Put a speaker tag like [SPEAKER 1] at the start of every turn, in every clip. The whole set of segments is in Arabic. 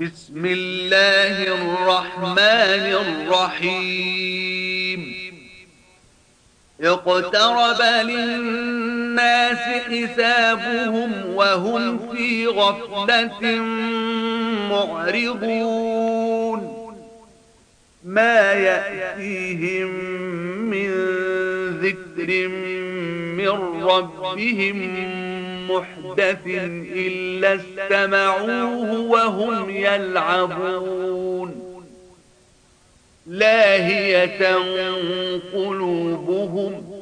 [SPEAKER 1] بسم الله الرحمن الرحيم اقترب للناس حسابهم وهم في غفلة معرضون ما يأتيهم من ذكر من ربهم محدث إلا استمعوه وهم يلعبون لاهية قلوبهم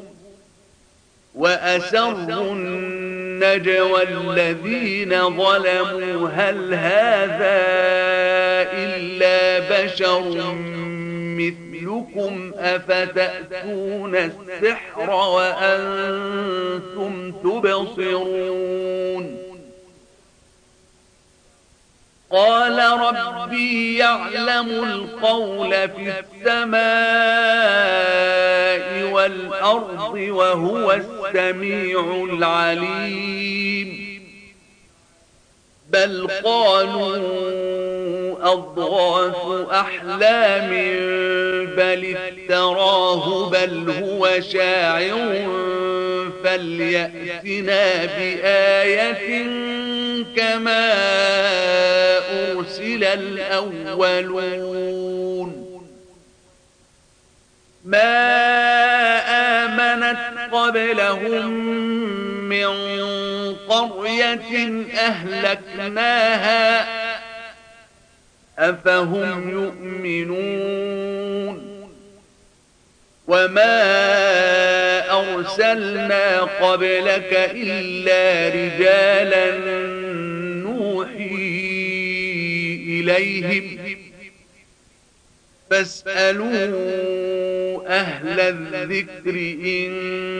[SPEAKER 1] وأسروا النجوى الذين ظلموا هل هذا إلا بشر مثلكم أفتأتون السحر وأنتم تبصرون قال ربي يعلم القول في السماء والأرض وهو السميع العليم بل قالوا أضغاث أحلام بل افتراه بل هو شاعر فليأتنا بآية كما أرسل الأولون ما آمنت قبلهم من قرية أهلكناها أفهم يؤمنون وما أرسلنا قبلك إلا رجالا نوحي إليهم فاسألوا أهل الذكر إن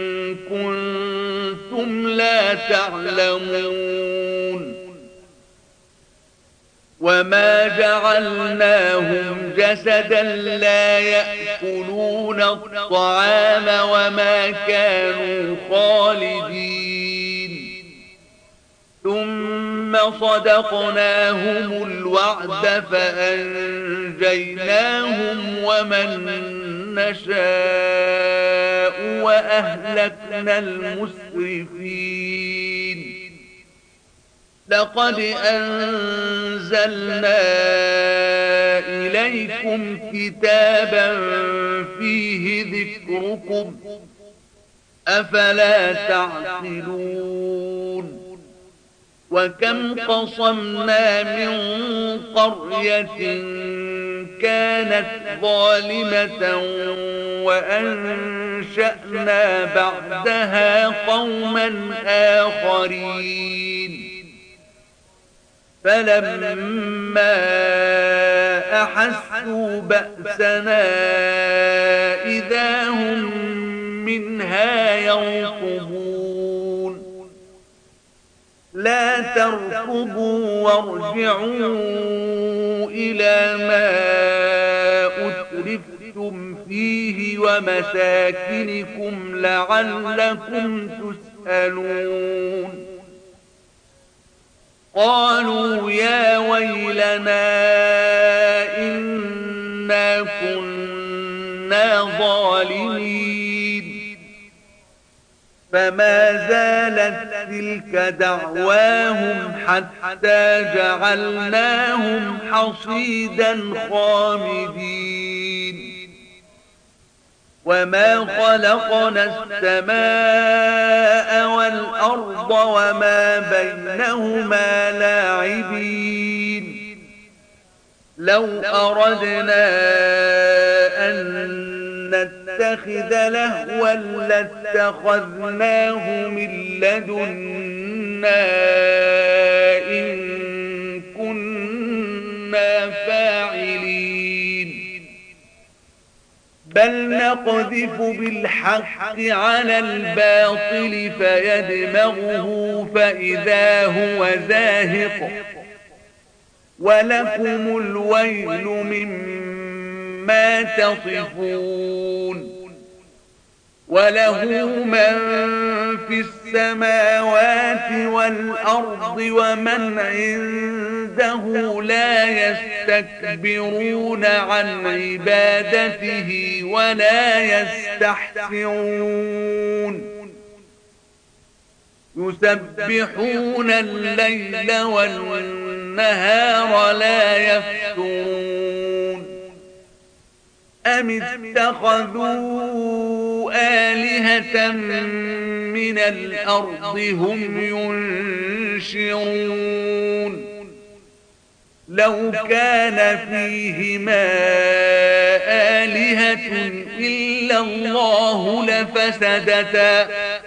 [SPEAKER 1] كنتم لا تعلمون وما جعلناهم جسدا لا يأكلون الطعام وما كانوا خالدين ثم صدقناهم الوعد فأنجيناهم ومن نشاء وأهلكنا المسرفين لقد أنزلنا إليكم كتابا فيه ذكركم أفلا تعقلون وكم قصمنا من قرية كانت ظالمة وأنشأنا بعدها قوما آخرين فلما أحسوا بأسنا إذا هم منها يركضون لا تركضوا وارجعوا إلى ما أترفتم فيه ومساكنكم لعلكم تسألون قالوا يا ويلنا إنا كنا ظالمين فما زالت تلك دعواهم حتى جعلناهم حصيدا خامدين وما خلقنا السماء والأرض وما بينهما لاعبين لو أردنا أن نتخذ لهوا لاتخذناه من لدنا إن كنا فاعلين بل نقذف بالحق على الباطل فيدمغه فإذا هو زاهق ولكم الويل مما تصفون وله من في السماوات والأرض ومن عنده لا يستكبرون عن عبادته ولا يستحسرون يسبحون الليل والنهار لا يفترون أم اتخذوا آلهة من الأرض هم ينشرون لو كان فيهما آلهة إلا الله لفسدتا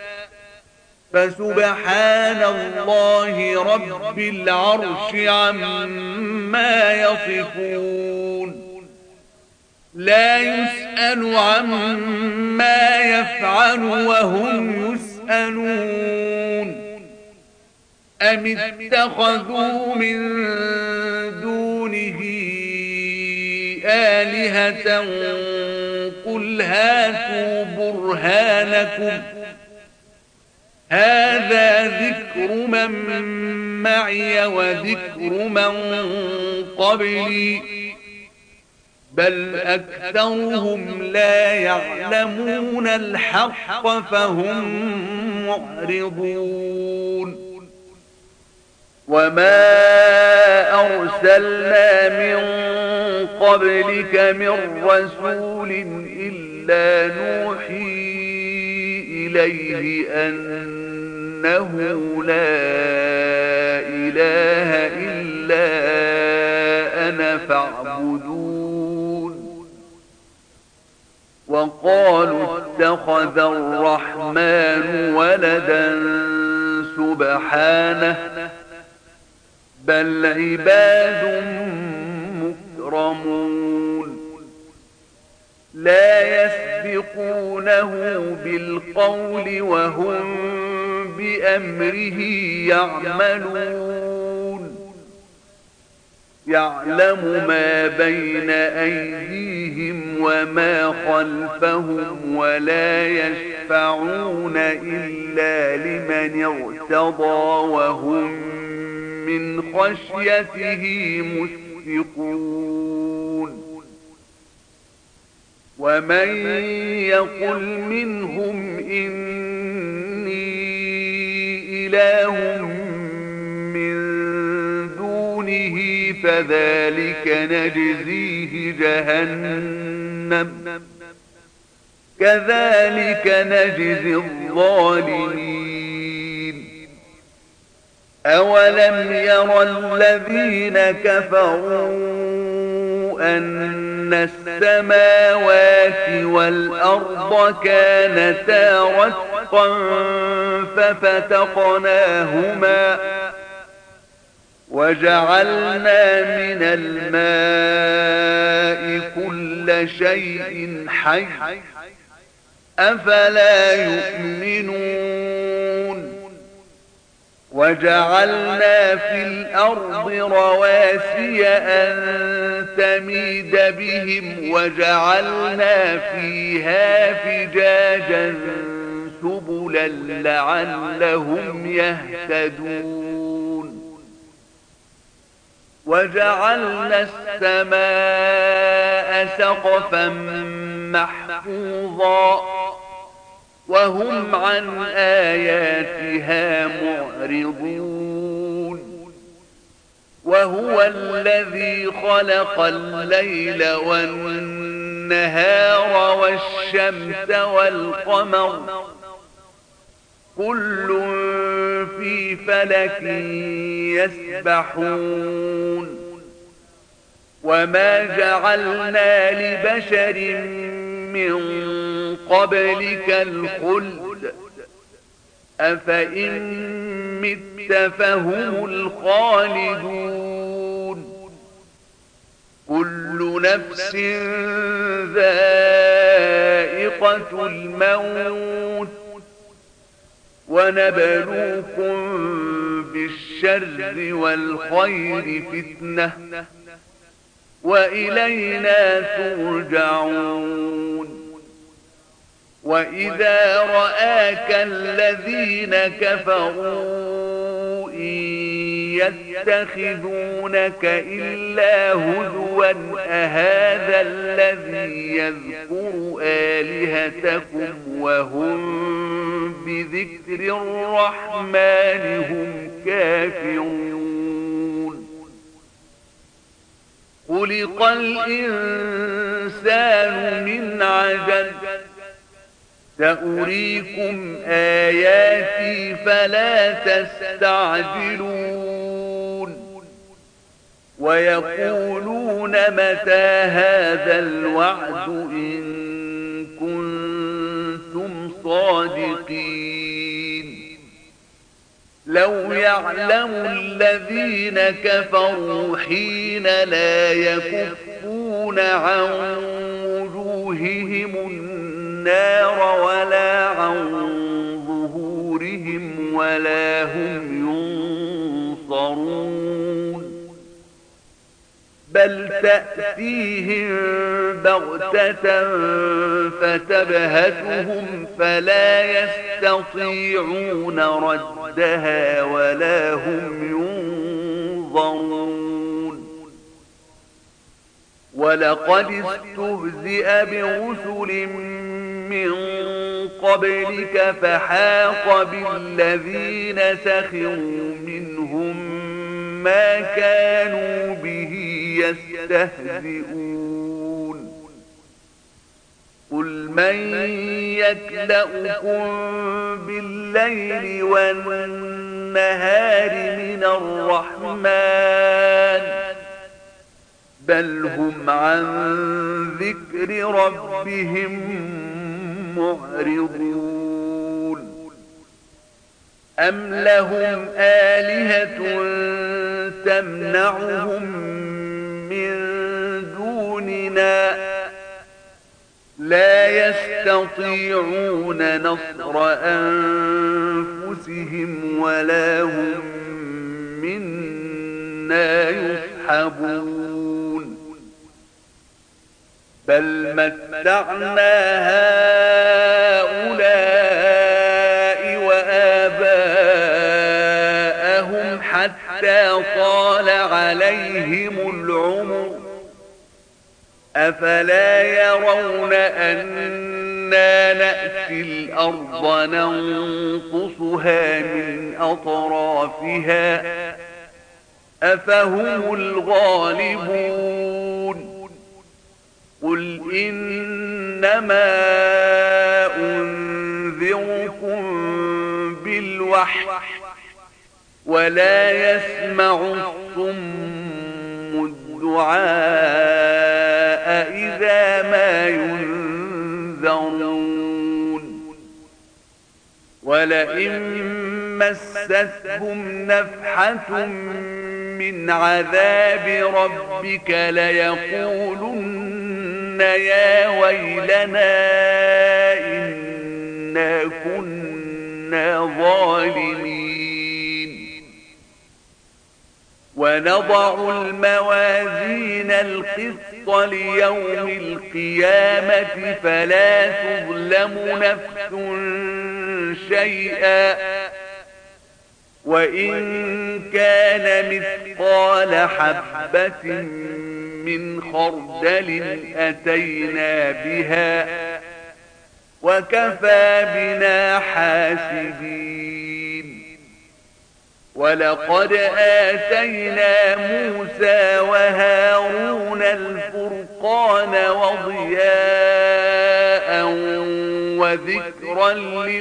[SPEAKER 1] فسبحان الله رب العرش عما يصفون لا يسأل عما يفعل وهم يسألون أم اتخذوا من دونه آلهة قل هاتوا برهانكم هذا ذكر من معي وذكر من قبلي بل أكثرهم لا يعلمون الحق فهم معرضون وما أرسلنا من قبلك من رسول إلا نوحي إليه أنه لا إله إلا أنا فاعبدون وقالوا اتخذ الرحمن ولدا سبحانه بل عباد مكرمون لا يسبقونه بالقول وهم بأمره يعملون يعلم ما بين أيديهم وما خلفهم ولا يشفعون إلا لمن ارتضى وهم من خشيته مشفقون ومن يقل منهم إني إله من دونه فذلك نجزيه جهنم كذلك نجزي الظالمين أولم ير الذين كفروا أن السماوات والأرض كانتا رتقا ففتقناهما وجعلنا من الماء كل شيء حي أفلا يؤمنون وجعلنا في الأرض رواسي أن تميد بهم وجعلنا فيها فجاجا سبلا لعلهم يهتدون وجعلنا السماء سقفا محفوظا وهم عن آياتها معرضون وهو الذي خلق الليل والنهار والشمس والقمر كل في فلك يسبحون وما جعلنا لبشر من قبلك الخلد أفإن مت فهم الخالدون كل نفس ذائقة الموت ونبلوكم بالشر والخير فتنة وإلينا ترجعون وإذا رآك الذين كفروا إن يتخذونك إلا هزوا أهذا الذي يذكر آلهتكم وهم بذكر الرحمن هم كافرون خلق الإنسان من عجل سأريكم آياتي فلا تستعجلون ويقولون متى هذا الوعد إن كنتم صادقين لو يعلم الذين كفروا حين لا يكفون عن وجوههم النار ولا عن ظهورهم ولا هم ينصرون بل تأتيهم بغتة فتبهتهم فلا يستطيعون ردها ولا هم ينظرون ولقد استهزئ برسل من قبلك فحاق بالذين سخروا منهم ما كانوا به يستهزئون قل من يكلؤكم بالليل والنهار من الرحمن بل هم عن ذكر ربهم معرضون أم لهم آلهة تمنعهم من دوننا لا يستطيعون نصر أنفسهم ولا هم منا يصحبون بل متعنا هؤلاء وآباءهم حتى طال عليهم العمر أفلا يرون أنا نأتي الأرض ننقصها من أطرافها أفهم الغالبون قل إنما أنذركم بالوحي ولا يسمع الصم الدعاء إذا ما ينذرون ولئن مستهم نفحة من عذاب ربك ليقولن يا ويلنا إنا كنا ظالمين ونضع الموازين القسط ليوم القيامة فلا تظلم نفس شيئا وإن كان مثقال حبة من خردل أتينا بها وكفى بنا حاسبين ولقد آتينا موسى وهارون الفرقان وضياء وذكرا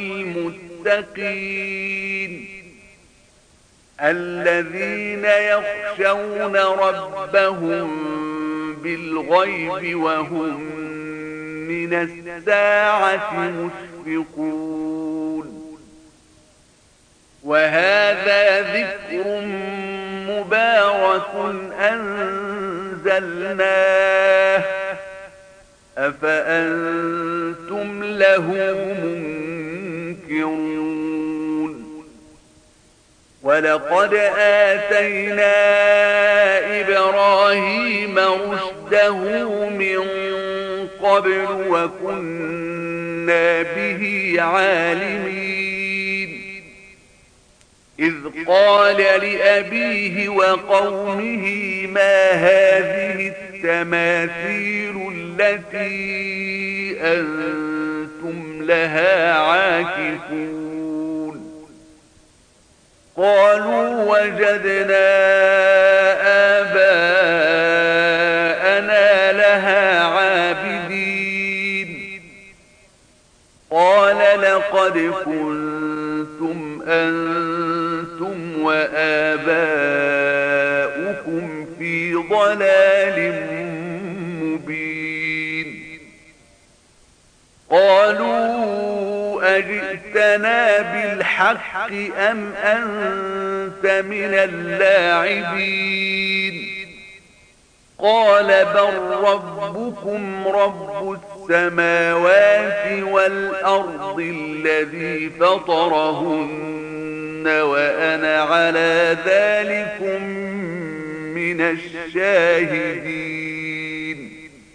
[SPEAKER 1] للمتقين الذين يخشون ربهم بالغيب وهم من الساعة مشفقون وهذا ذكر مبارك أنزلناه أفأنتم له منكرون ولقد آتينا إبراهيم رشده من قبل وكنا به عالمين إذ قال لأبيه وقومه ما هذه التماثيل التي أنتم لها عاكفون قالوا وجدنا آباءنا لها عابدين قال لقد كنتم أنتم وآباؤكم في ضلال مبين قالوا أجئتنا بالحق أم أنت من اللاعبين قال بل ربكم رب السماوات والأرض الذي فطرهن وأنا على ذلكم من الشاهدين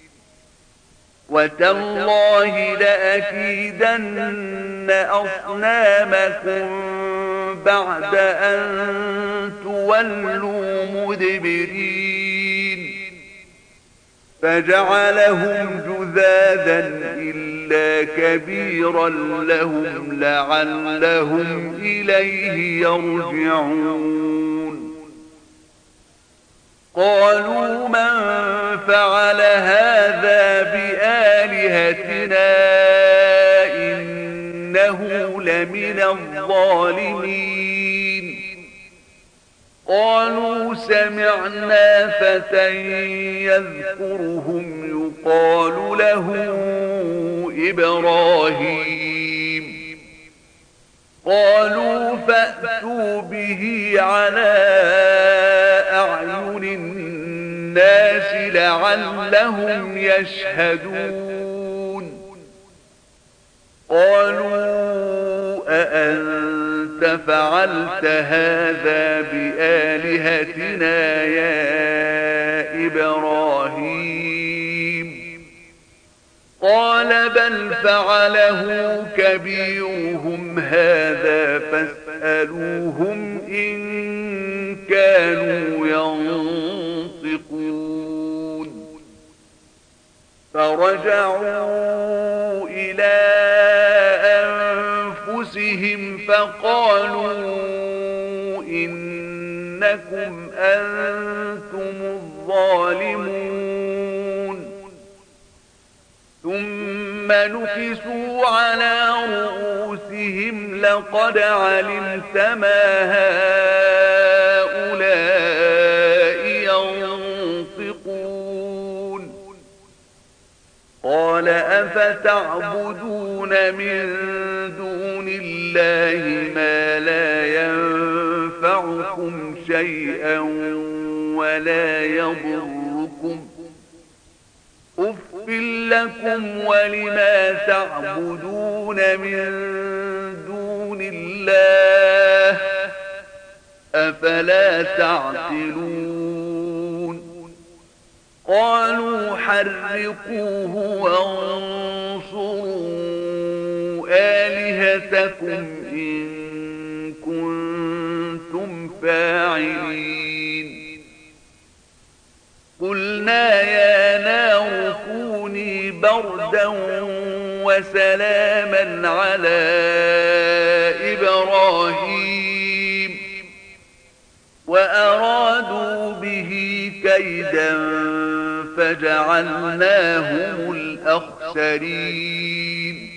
[SPEAKER 1] وتالله لأكيدن أصنامكم بعد أن تولوا مدبرين فجعلهم جذاذا إلا كبيرا لهم لعلهم إليه يرجعون قالوا من فعل هذا بآلهتنا إنه لمن الظالمين قالوا سمعنا فتى يذكرهم يقال له إبراهيم قالوا فأتوا به على أعين الناس لعلهم يشهدون قالوا أأنت فعلت هذا بآلهتنا يا إبراهيم قال بل فعله كبيرهم هذا فاسألوهم إن كانوا ينطقون فرجعوا إلى أنفسهم فقالوا إنكم أنتم الظالمون ثم نكسوا على رؤوسهم لقد علمت ما هؤلاء ينطقون قال أفتعبدون من دون الله ما لا ينفعكم شيئا ولا يضركم أف لكم ولما تعبدون من دون الله أفلا تعقلون قالوا حرقوه وانصروا آلهتكم إن كنتم فاعلين قلنا يا نار كوني بردا وسلاما على إبراهيم وأرادوا به كيدا فجعلناهم الأخسرين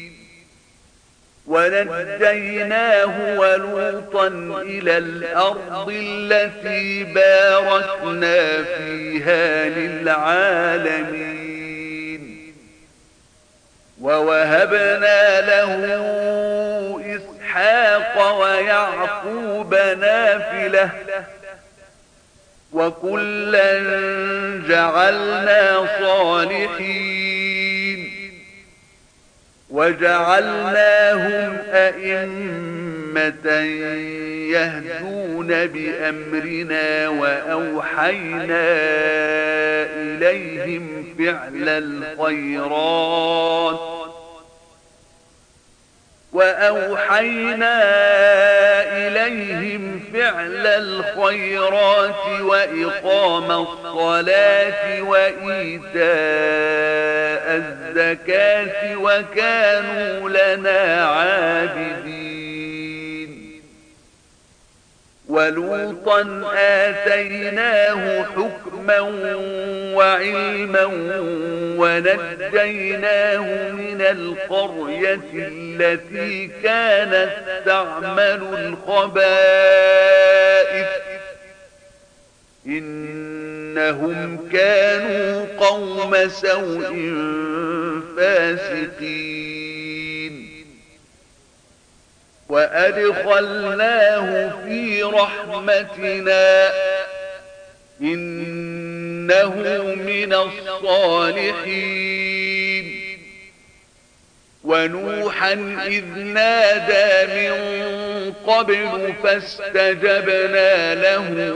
[SPEAKER 1] ونجيناه ولوطا إلى الأرض التي باركنا فيها للعالمين ووهبنا له إسحاق ويعقوب نافلة وكلا جعلنا صالحين وجعلناهم أئمة يهدون بأمرنا وأوحينا إليهم فعل الخيرات وإقام الصلاة وإيتاء الزكاة وكانوا لنا عابدين. ولوطا آتيناه حكما وعلما ونجيناه من القرية التي كانت تعمل الخبائث إنهم كانوا قوم سوء فاسقين. وأدخلناه في رحمتنا إنه من الصالحين. ونوحا إذ نادى من قبل فاستجبنا له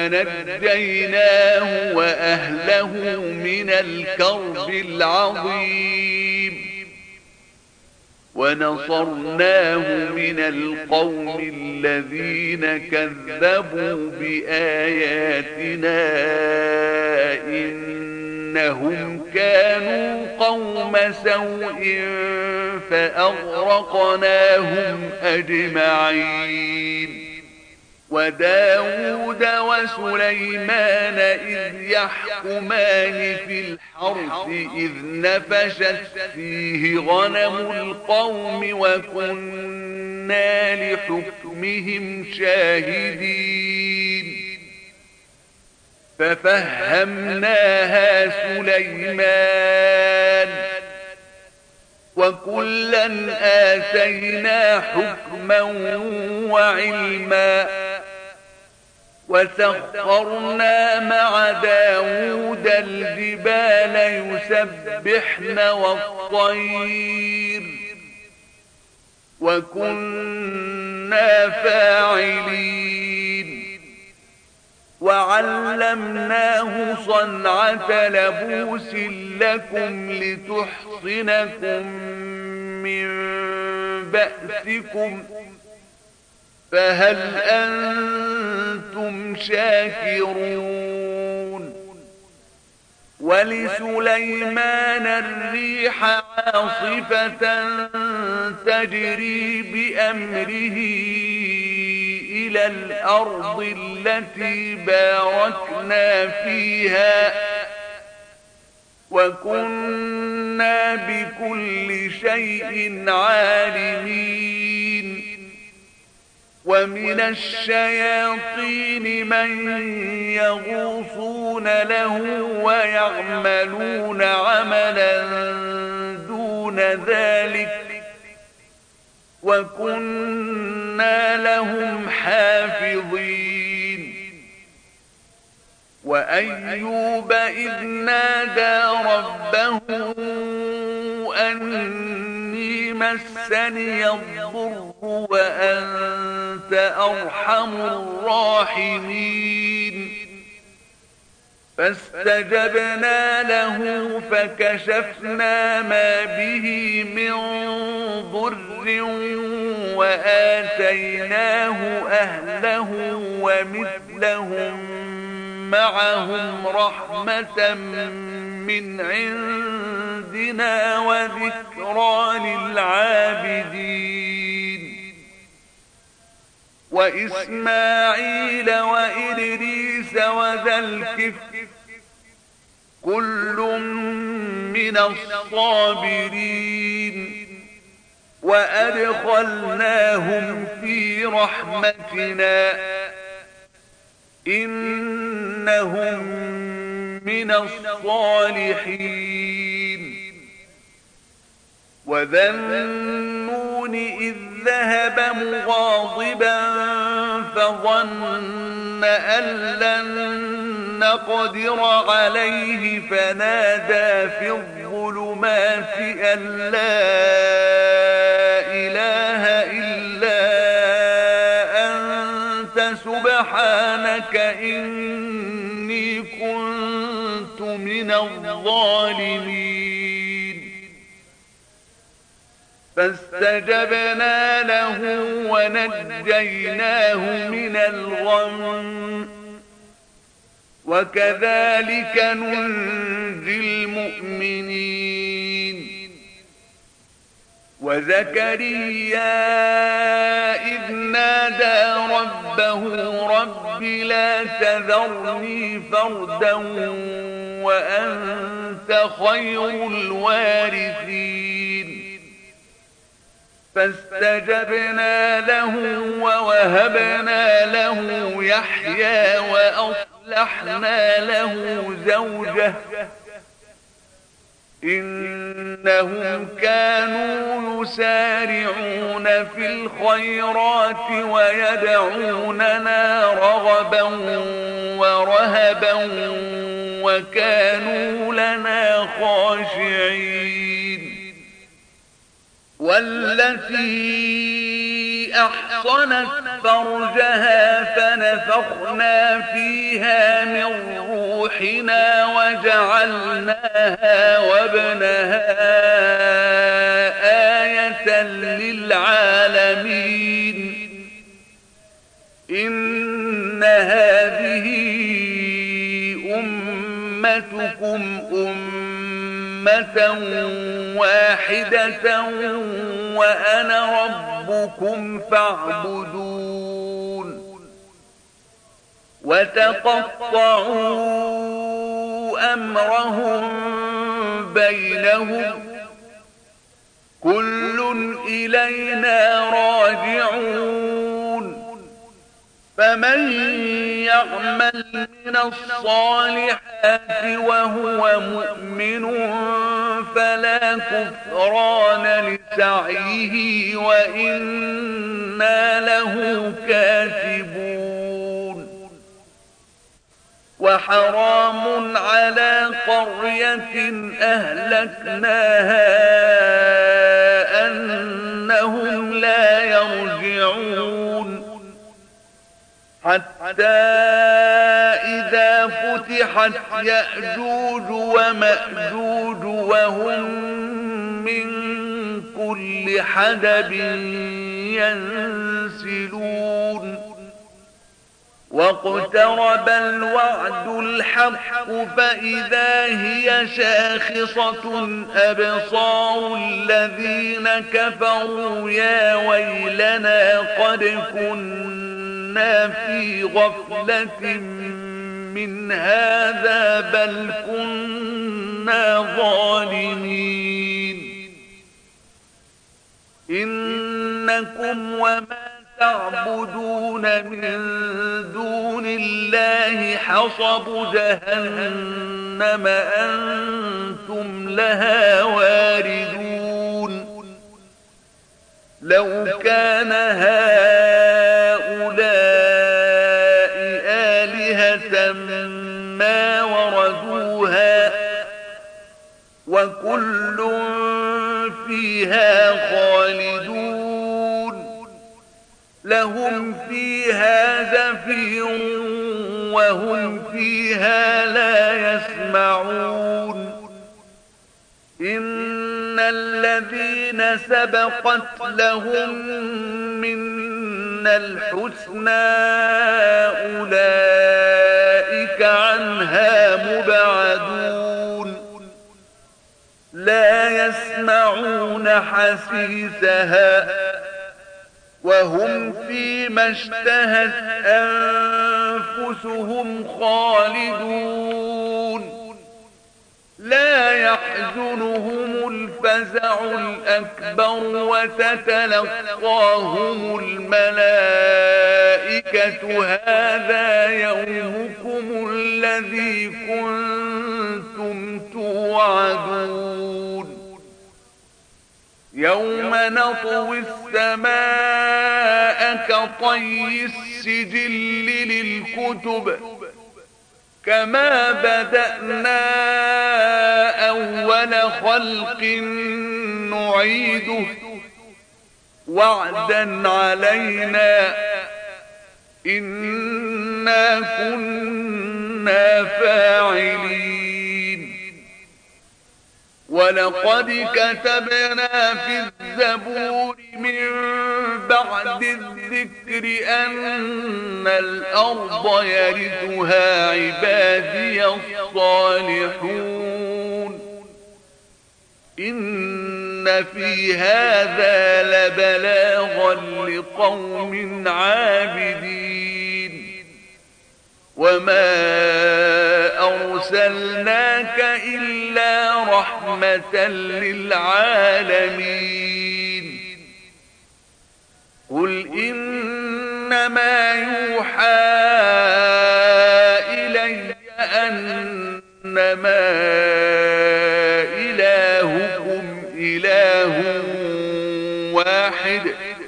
[SPEAKER 1] فنجيناه وأهله من الكرب العظيم ونصرناه من القوم الذين كذبوا بآياتنا إنهم كانوا قوم سوء فأغرقناهم أجمعين. وداود وسليمان إذ يحكمان في الحرث إذ نفشت فيه غنم القوم وكنا لحكمهم شاهدين. ففهمناها سليمان وكلا آتينا حكما وعلما وسخرنا مع داود الجبال يسبحن والطير وكنا فاعلين. وعلمناه صنعة لبوس لكم لتحصنكم من بأسكم فهل أنتم شاكرون. ولسليمان الريح عاصفة تجري بأمره إلى الأرض التي باركنا فيها وكنا بكل شيء عالمين. ومن الشياطين من يغوصون له ويعملون عملا دون ذلك وكنا لهم حافظين. وأيوب إذ نادى ربه أني مسني الضر وأنت أرحم الراحمين. فاستجبنا له فكشفنا ما به من ضر وآتيناه أهله ومثلهم معهم رحمة من عندنا وذكرى للعابدين. وإسماعيل وإدريس وذا الكفل كل من الصابرين وأدخلناهم في رحمتنا إنهم من الصالحين. وذا النون إذ ذهب مغاضبا فظن أن لن نقدر عليه فنادى في الظلمات أن لا إله إلا أنت من الظالمين. فاستجبنا له ونجيناه من الغم وكذلك ننجي المؤمنين. وزكريا إذ نادى ربه رب لا تذرني فردا وأنت خير الوارثين. فاستجبنا له ووهبنا له يحيى وأصلحنا له زوجه إنهم كانوا يسارعون في الخيرات ويدعوننا رغبا ورهبا وكانوا لنا خاشعين. والتي أحصنت فرجها فنفخنا فيها من روحنا وجعلناها وابنها آية للعالمين. إن هذه أمتكم أمة واحدة وأنا ربكم فاعبدون. وتقطعوا أمرهم بينهم كل إلينا راجعون. فمن يعمل من الصالحات وهو مؤمن فلا كفران لسعيه وإنا له كاتبون. وحرام على قرية أهلكناها أنهم لا يرجعون. حتى إذا فتحت يأجوج ومأجوج وهم من كل حدب ينسلون. واقترب الوعد الحق فإذا هي شاخصة أبصار الذين كفروا يا ويلنا قد كنا في غفلة من هذا بل كنا ظالمين. إنكم وما تعبدون من دون الله حصب جهنم أنتم لها واردون. لو كان هؤلاء آلهة ما وردوها وكل فيها خالدون. لهم فيها زفير وهم فيها لا يسمعون. إن الذين سبقت لهم منا الحسنى أولئك عنها مبعدون. لا يسمعون حسيسها وهم فيما اشتهت أنفسهم خالدون. لا يحزنهم الفزع الأكبر وتتلقاهم الملائكة هذا يومكم الذي كنتم توعدون. يوم نطوي السماء كطي السجل للكتب كما بدأنا أول خلق نعيده وعدا علينا إنا كنا فاعلين. ولقد كتبنا في الزبور من بعد الذكر أن الأرض يرثها عبادي الصالحون إن في هذا لبلاغا لقوم عابدين وما أرسلناك إلا رحمة للعالمين قل إنما يوحى إلي أنما إلهكم إله واحد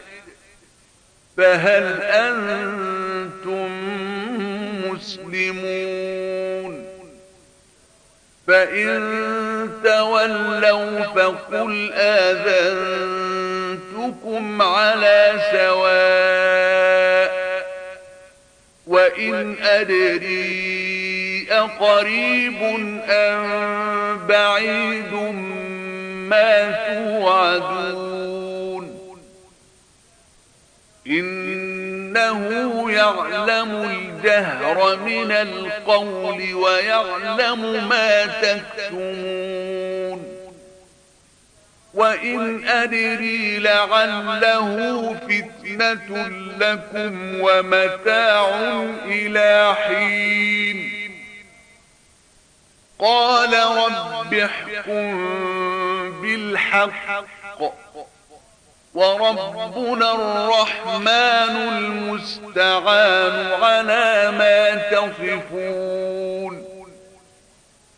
[SPEAKER 1] فهل أنتم مسلمون فإن تولوا فقل آذنتكم على سواء وإن أدري أقريب أم بعيد ما توعدون إنه يعلم الجهر من القول ويعلم ما تكتمون وإن أدري لعله فتنة لكم ومتاع إلى حين قال رب احكم بالحق وربنا الرحمن المستعان على ما تصفون